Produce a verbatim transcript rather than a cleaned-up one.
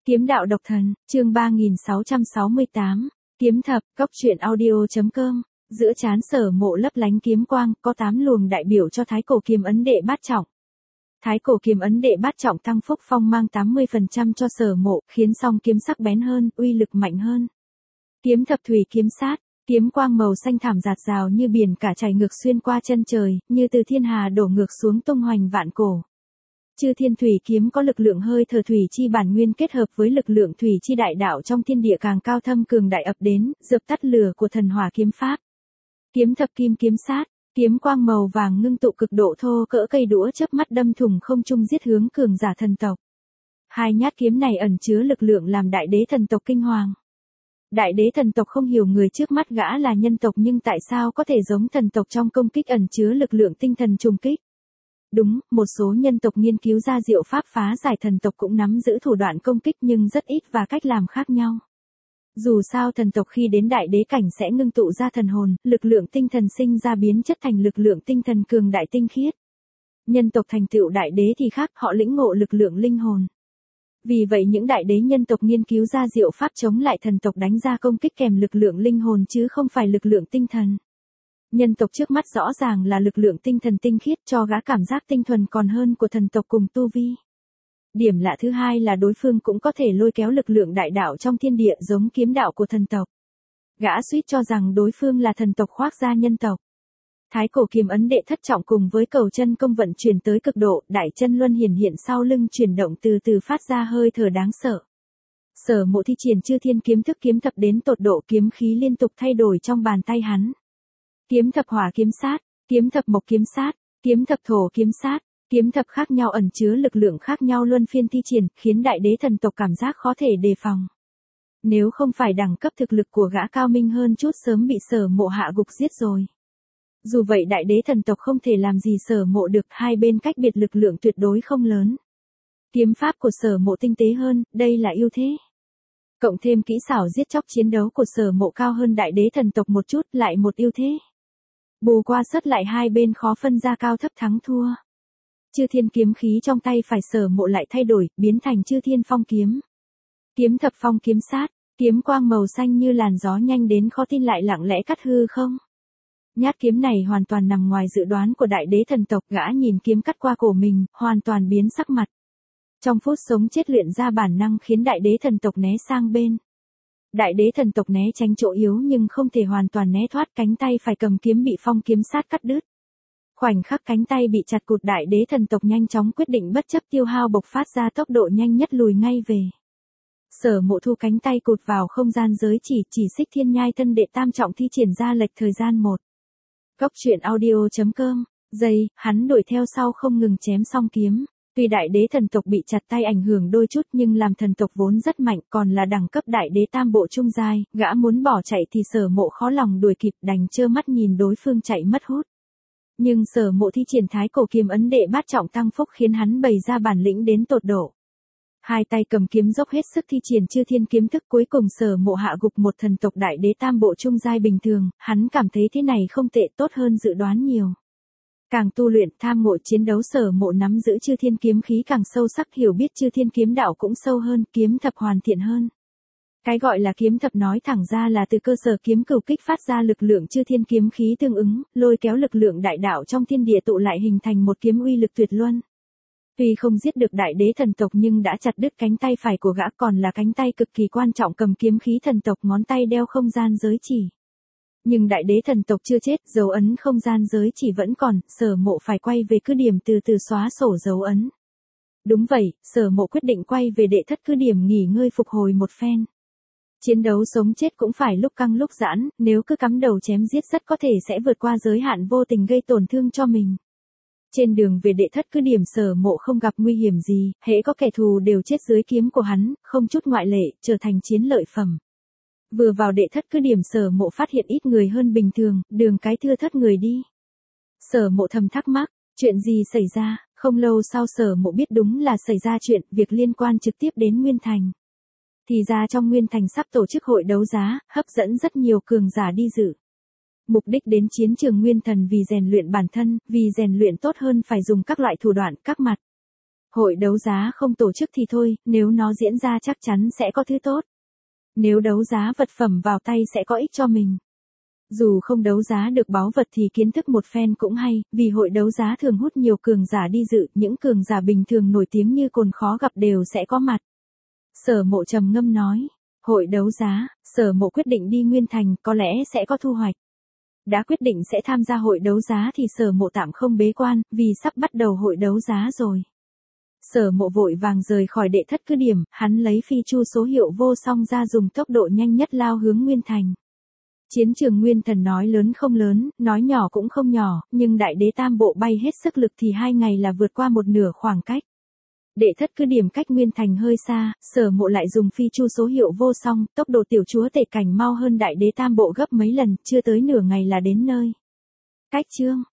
Kiếm đạo độc thần, chương ba nghìn sáu trăm sáu mươi tám, kiếm thập, cốc truyện audio.com, giữa trán Sở Mộ lấp lánh kiếm quang, có tám luồng đại biểu cho thái cổ kiếm ấn đệ bát trọng. Thái cổ kiếm ấn đệ bát trọng tăng phúc phong mang tám mươi phần trăm cho Sở Mộ, khiến song kiếm sắc bén hơn, uy lực mạnh hơn. Kiếm thập thủy kiếm sát, kiếm quang màu xanh thảm rạt rào như biển cả chảy ngược xuyên qua chân trời, như từ thiên hà đổ ngược xuống tung hoành vạn cổ. Chư thiên thủy kiếm có lực lượng hơi thở thủy chi bản nguyên kết hợp với lực lượng thủy chi đại đạo trong thiên địa càng cao thâm cường đại ập đến, dập tắt lửa của thần hỏa kiếm pháp. Kiếm thập kim kiếm sát, kiếm quang màu vàng ngưng tụ cực độ thô cỡ cây đũa chớp mắt đâm thủng không trung giết hướng cường giả thần tộc. Hai nhát kiếm này ẩn chứa lực lượng làm đại đế thần tộc kinh hoàng. Đại đế thần tộc không hiểu người trước mắt gã là nhân tộc nhưng tại sao có thể giống thần tộc trong công kích ẩn chứa lực lượng tinh thần trùng kích. Đúng, một số nhân tộc nghiên cứu ra diệu pháp phá giải thần tộc cũng nắm giữ thủ đoạn công kích nhưng rất ít và cách làm khác nhau. Dù sao thần tộc khi đến đại đế cảnh sẽ ngưng tụ ra thần hồn, lực lượng tinh thần sinh ra biến chất thành lực lượng tinh thần cường đại tinh khiết. Nhân tộc thành tựu đại đế thì khác, họ lĩnh ngộ lực lượng linh hồn. Vì vậy những đại đế nhân tộc nghiên cứu ra diệu pháp chống lại thần tộc đánh ra công kích kèm lực lượng linh hồn chứ không phải lực lượng tinh thần. Nhân tộc trước mắt rõ ràng là lực lượng tinh thần tinh khiết cho gã cảm giác tinh thuần còn hơn của thần tộc cùng tu vi. Điểm lạ thứ hai là đối phương cũng có thể lôi kéo lực lượng đại đạo trong thiên địa giống kiếm đạo của thần tộc. Gã suýt cho rằng đối phương là thần tộc khoác ra nhân tộc. Thái cổ kiếm ấn đệ thất trọng cùng với cầu chân công vận chuyển tới cực độ, đại chân luân hiển hiện sau lưng chuyển động từ từ phát ra hơi thở đáng sợ. Sở Mộ thi triển chư thiên kiếm thức kiếm thập đến tột độ, kiếm khí liên tục thay đổi trong bàn tay hắn. Kiếm thập hỏa kiếm sát, kiếm thập mộc kiếm sát, kiếm thập thổ kiếm sát, kiếm thập khác nhau ẩn chứa lực lượng khác nhau luân phiên thi triển, khiến đại đế thần tộc cảm giác khó thể đề phòng. Nếu không phải đẳng cấp thực lực của gã cao minh hơn chút sớm bị Sở Mộ hạ gục giết rồi. Dù vậy đại đế thần tộc không thể làm gì Sở Mộ được, hai bên cách biệt lực lượng tuyệt đối không lớn. Kiếm pháp của Sở Mộ tinh tế hơn, đây là ưu thế. Cộng thêm kỹ xảo giết chóc chiến đấu của Sở Mộ cao hơn đại đế thần tộc một chút, lại một ưu thế. Bù qua sất lại hai bên khó phân ra cao thấp thắng thua. Chư thiên kiếm khí trong tay phải Sở Mộ lại thay đổi, biến thành chư thiên phong kiếm. Kiếm thập phong kiếm sát, kiếm quang màu xanh như làn gió nhanh đến khó tin lại lặng lẽ cắt hư không. Nhát kiếm này hoàn toàn nằm ngoài dự đoán của đại đế thần tộc, gã nhìn kiếm cắt qua cổ mình, hoàn toàn biến sắc mặt. Trong phút sống chết luyện ra bản năng khiến đại đế thần tộc né sang bên. Đại đế thần tộc né tránh chỗ yếu nhưng không thể hoàn toàn né thoát, cánh tay phải cầm kiếm bị phong kiếm sát cắt đứt. Khoảnh khắc cánh tay bị chặt cụt, đại đế thần tộc nhanh chóng quyết định bất chấp tiêu hao bộc phát ra tốc độ nhanh nhất lùi ngay về. Sở Mộ thu cánh tay cụt vào không gian giới chỉ, chỉ xích thiên nhai thân đệ tam trọng thi triển ra lệch thời gian một. Cốc truyện audio.com, giây, hắn đuổi theo sau không ngừng chém song kiếm. Tuy đại đế thần tộc bị chặt tay ảnh hưởng đôi chút nhưng làm thần tộc vốn rất mạnh, còn là đẳng cấp đại đế tam bộ trung giai, gã muốn bỏ chạy thì Sở Mộ khó lòng đuổi kịp, đành trơ mắt nhìn đối phương chạy mất hút. Nhưng Sở Mộ thi triển thái cổ kiếm ấn đệ bát trọng tăng phúc khiến hắn bày ra bản lĩnh đến tột độ. Hai tay cầm kiếm dốc hết sức thi triển chư thiên kiếm thức, cuối cùng Sở Mộ hạ gục một thần tộc đại đế tam bộ trung giai bình thường, hắn cảm thấy thế này không tệ, tốt hơn dự đoán nhiều. Càng tu luyện tham ngộ chiến đấu, Sở Mộ nắm giữ chư thiên kiếm khí càng sâu sắc, hiểu biết chư thiên kiếm đạo cũng sâu hơn, kiếm thập hoàn thiện hơn. Cái gọi là kiếm thập nói thẳng ra là từ cơ sở kiếm cửu kích phát ra lực lượng chư thiên kiếm khí tương ứng, lôi kéo lực lượng đại đạo trong thiên địa tụ lại hình thành một kiếm uy lực tuyệt luân. Tuy không giết được đại đế thần tộc nhưng đã chặt đứt cánh tay phải của gã, còn là cánh tay cực kỳ quan trọng cầm kiếm khí thần tộc, ngón tay đeo không gian giới chỉ. Nhưng đại đế thần tộc chưa chết, dấu ấn không gian giới chỉ vẫn còn, Sở Mộ phải quay về cứ điểm từ từ xóa sổ dấu ấn. Đúng vậy, Sở Mộ quyết định quay về đệ thất cứ điểm nghỉ ngơi phục hồi một phen. Chiến đấu sống chết cũng phải lúc căng lúc giãn, nếu cứ cắm đầu chém giết rất có thể sẽ vượt qua giới hạn vô tình gây tổn thương cho mình. Trên đường về đệ thất cứ điểm Sở Mộ không gặp nguy hiểm gì, hễ có kẻ thù đều chết dưới kiếm của hắn, không chút ngoại lệ, trở thành chiến lợi phẩm. Vừa vào đệ thất cứ điểm Sở Mộ phát hiện ít người hơn bình thường, đường cái thưa thớt người đi. Sở Mộ thầm thắc mắc, chuyện gì xảy ra, không lâu sau Sở Mộ biết đúng là xảy ra chuyện, việc liên quan trực tiếp đến Nguyên Thành. Thì ra trong Nguyên Thành sắp tổ chức hội đấu giá, hấp dẫn rất nhiều cường giả đi dự. Mục đích đến chiến trường Nguyên Thần vì rèn luyện bản thân, vì rèn luyện tốt hơn phải dùng các loại thủ đoạn, các mặt. Hội đấu giá không tổ chức thì thôi, nếu nó diễn ra chắc chắn sẽ có thứ tốt. Nếu đấu giá vật phẩm vào tay sẽ có ích cho mình. Dù không đấu giá được báu vật thì kiến thức một phen cũng hay, vì hội đấu giá thường hút nhiều cường giả đi dự, những cường giả bình thường nổi tiếng như cồn khó gặp đều sẽ có mặt. Sở Mộ trầm ngâm nói, hội đấu giá, Sở Mộ quyết định đi Nguyên Thành, có lẽ sẽ có thu hoạch. Đã quyết định sẽ tham gia hội đấu giá thì Sở Mộ tạm không bế quan, vì sắp bắt đầu hội đấu giá rồi. Sở Mộ vội vàng rời khỏi đệ thất cứ điểm, hắn lấy phi chu số hiệu vô song ra dùng tốc độ nhanh nhất lao hướng Nguyên Thành. Chiến trường Nguyên Thần nói lớn không lớn, nói nhỏ cũng không nhỏ, nhưng đại đế tam bộ bay hết sức lực thì hai ngày là vượt qua một nửa khoảng cách. Đệ thất cứ điểm cách Nguyên Thành hơi xa, Sở Mộ lại dùng phi chu số hiệu vô song, tốc độ tiểu chúa tể cảnh mau hơn đại đế tam bộ gấp mấy lần, chưa tới nửa ngày là đến nơi. Cách chương